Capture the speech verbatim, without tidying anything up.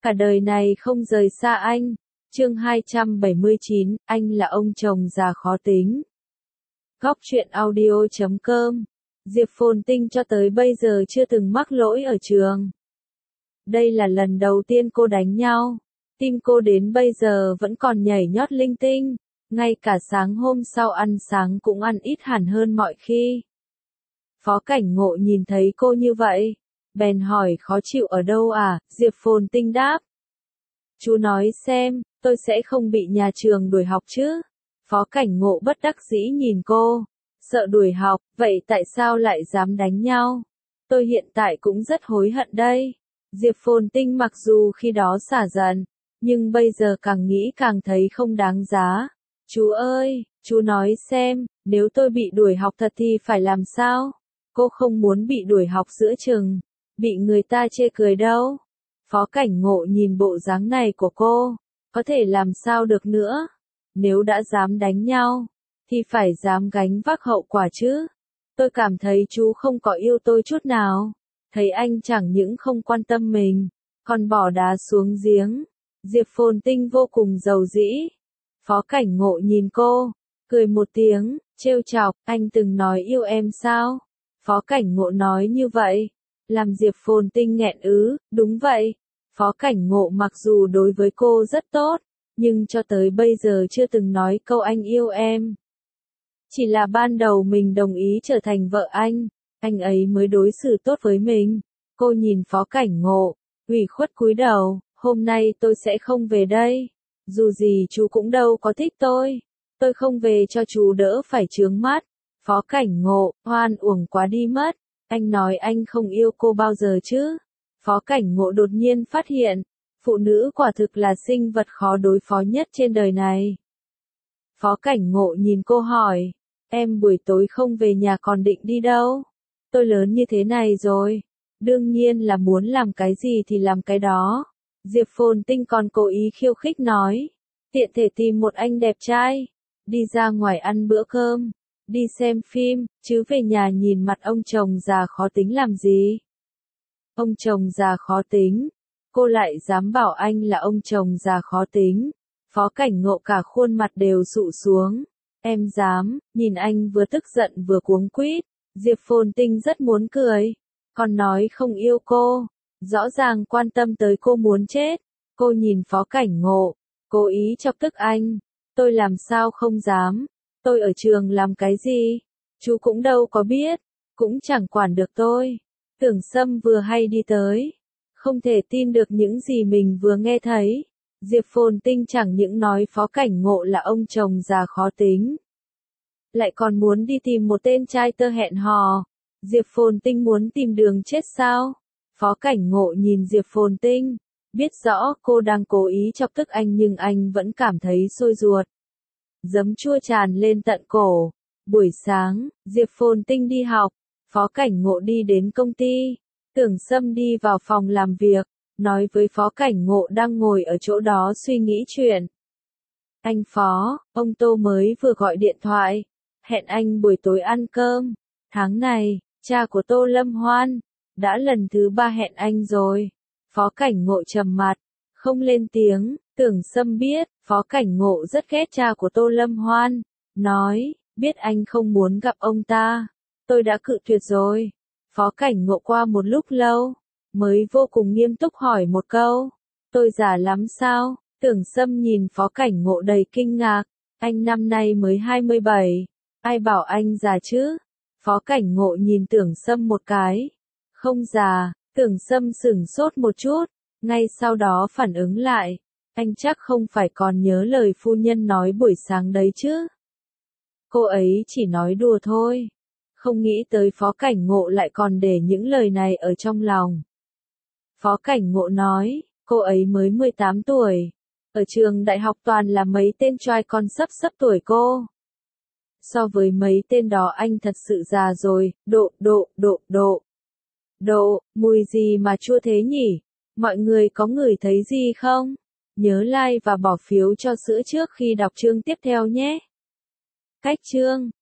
Cả đời này không rời xa anh. Chương hai trăm bảy mươi chín, anh là ông chồng già khó tính. Góc truyện audio chấm com. Diệp Phồn Tinh cho tới bây giờ chưa từng mắc lỗi ở trường. Đây là lần đầu tiên cô đánh nhau. Tim cô đến bây giờ vẫn còn nhảy nhót linh tinh. Ngay cả sáng hôm sau ăn sáng cũng ăn ít hẳn hơn mọi khi. Phó Cảnh Ngộ nhìn thấy cô như vậy, bèn hỏi khó chịu ở đâu à? Diệp Phồn Tinh đáp. Chú nói xem, tôi sẽ không bị nhà trường đuổi học chứ? Phó Cảnh Ngộ bất đắc dĩ nhìn cô. Sợ đuổi học, vậy tại sao lại dám đánh nhau? Tôi hiện tại cũng rất hối hận đây. Diệp Phồn Tinh mặc dù khi đó xả giận, nhưng bây giờ càng nghĩ càng thấy không đáng giá. Chú ơi, chú nói xem, nếu tôi bị đuổi học thật thì phải làm sao? Cô không muốn bị đuổi học giữa chừng, bị người ta chê cười đâu. Phó Cảnh Ngộ nhìn bộ dáng này của cô, có thể làm sao được nữa. Nếu đã dám đánh nhau, thì phải dám gánh vác hậu quả chứ. Tôi cảm thấy chú không có yêu tôi chút nào. Thấy anh chẳng những không quan tâm mình, còn bỏ đá xuống giếng. Diệp Phồn Tinh vô cùng giàu dĩ. Phó Cảnh Ngộ nhìn cô, cười một tiếng, trêu chọc, anh từng nói yêu em sao? Phó Cảnh Ngộ nói như vậy, làm Diệp Phồn Tinh nghẹn ứ, đúng vậy. Phó Cảnh Ngộ mặc dù đối với cô rất tốt, nhưng cho tới bây giờ chưa từng nói câu anh yêu em. Chỉ là ban đầu mình đồng ý trở thành vợ anh, anh ấy mới đối xử tốt với mình. Cô nhìn Phó Cảnh Ngộ, ủy khuất cúi đầu, hôm nay tôi sẽ không về đây. Dù gì chú cũng đâu có thích tôi. Tôi không về cho chú đỡ phải chướng mắt. Phó Cảnh Ngộ, hoan uổng quá đi mất. Anh nói anh không yêu cô bao giờ chứ? Phó Cảnh Ngộ đột nhiên phát hiện, phụ nữ quả thực là sinh vật khó đối phó nhất trên đời này. Phó Cảnh Ngộ nhìn cô hỏi, em buổi tối không về nhà còn định đi đâu? Tôi lớn như thế này rồi, đương nhiên là muốn làm cái gì thì làm cái đó. Diệp Phồn Tinh còn cố ý khiêu khích nói, tiện thể tìm một anh đẹp trai, đi ra ngoài ăn bữa cơm, đi xem phim, chứ về nhà nhìn mặt ông chồng già khó tính làm gì? Ông chồng già khó tính, cô lại dám bảo anh là ông chồng già khó tính. Phó Cảnh Ngộ cả khuôn mặt đều sụ xuống. Em dám? Nhìn anh vừa tức giận vừa cuống quýt. Diệp Phồn Tinh rất muốn cười, còn nói không yêu cô, rõ ràng quan tâm tới cô muốn chết. Cô nhìn Phó Cảnh Ngộ, cố ý chọc tức anh. Tôi làm sao không dám? Tôi ở trường làm cái gì? Chú cũng đâu có biết, cũng chẳng quản được tôi. Tưởng Sâm vừa hay đi tới, không thể tin được những gì mình vừa nghe thấy. Diệp Phồn Tinh chẳng những nói Phó Cảnh Ngộ là ông chồng già khó tính, lại còn muốn đi tìm một tên trai tơ hẹn hò. Diệp Phồn Tinh muốn tìm đường chết sao? Phó Cảnh Ngộ nhìn Diệp Phồn Tinh, biết rõ cô đang cố ý chọc tức anh nhưng anh vẫn cảm thấy sôi ruột. Giấm chua tràn lên tận cổ. Buổi sáng, Diệp Phồn Tinh đi học, Phó Cảnh Ngộ đi đến công ty. Tưởng Sâm đi vào phòng làm việc, nói với Phó Cảnh Ngộ đang ngồi ở chỗ đó suy nghĩ chuyện. Anh Phó, ông Tô mới vừa gọi điện thoại, hẹn anh buổi tối ăn cơm. Tháng này, cha của Tô Lâm Hoan, đã lần thứ ba hẹn anh rồi. Phó Cảnh Ngộ trầm mặt, không lên tiếng. Tưởng Sâm biết, Phó Cảnh Ngộ rất ghét cha của Tô Lâm Hoan. Nói, biết anh không muốn gặp ông ta. Tôi đã cự tuyệt rồi. Phó Cảnh Ngộ qua một lúc lâu, mới vô cùng nghiêm túc hỏi một câu. Tôi già lắm sao? Tưởng Sâm nhìn Phó Cảnh Ngộ đầy kinh ngạc. Anh năm nay mới hai mươi bảy. Ai bảo anh già chứ? Phó Cảnh Ngộ nhìn Tưởng Sâm một cái. Không già. Tưởng Sâm sửng sốt một chút, ngay sau đó phản ứng lại. Anh chắc không phải còn nhớ lời phu nhân nói buổi sáng đấy chứ? Cô ấy chỉ nói đùa thôi. Không nghĩ tới Phó Cảnh Ngộ lại còn để những lời này ở trong lòng. Phó Cảnh Ngộ nói, cô ấy mới mười tám tuổi. Ở trường đại học toàn là mấy tên trai con sắp sắp tuổi cô. So với mấy tên đó anh thật sự già rồi. Độ, độ, độ, độ. Độ, mùi gì mà chua thế nhỉ? Mọi người có ngửi thấy gì không? Nhớ like và bỏ phiếu cho sữa trước khi đọc chương tiếp theo nhé. Cách chương